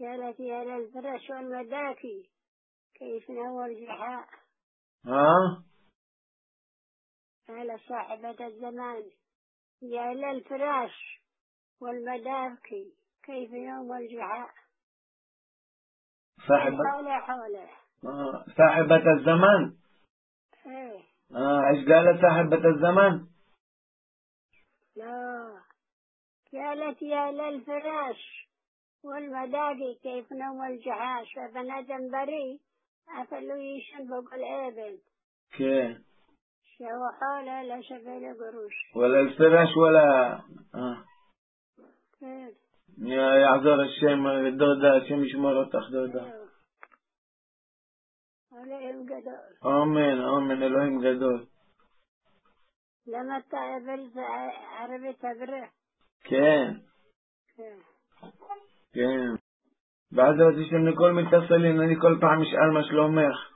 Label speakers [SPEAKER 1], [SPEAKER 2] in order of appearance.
[SPEAKER 1] قالت يا للفرش والمداكي كيف نوى الجحاء.
[SPEAKER 2] ها؟
[SPEAKER 1] قال صاحبة الزمان يا للفراش والمداكي كيف نوم الجحاء. حوله
[SPEAKER 2] صاحبة الزمان.
[SPEAKER 1] ايه.
[SPEAKER 2] ايش قالت صاحبة الزمان؟
[SPEAKER 1] لا قالت يا للفراش والمداقي كيف نوم الجحاش فبنادم بريء أفلو يشن فوق الإبل
[SPEAKER 2] كيف؟
[SPEAKER 1] شو حوله لا شغل قروش
[SPEAKER 2] ولا الفراش ولا
[SPEAKER 1] كيف.
[SPEAKER 2] يا يعذر الشيم الدودة شم يشمر الدودة.
[SPEAKER 1] عليهم قدر.
[SPEAKER 2] آمين آمين إلهيم قدر.
[SPEAKER 1] لما تقبل عربي تبره
[SPEAKER 2] كين بعد ما تشتم نيكول متصلين نيكول طعم مش ألمش لوميخ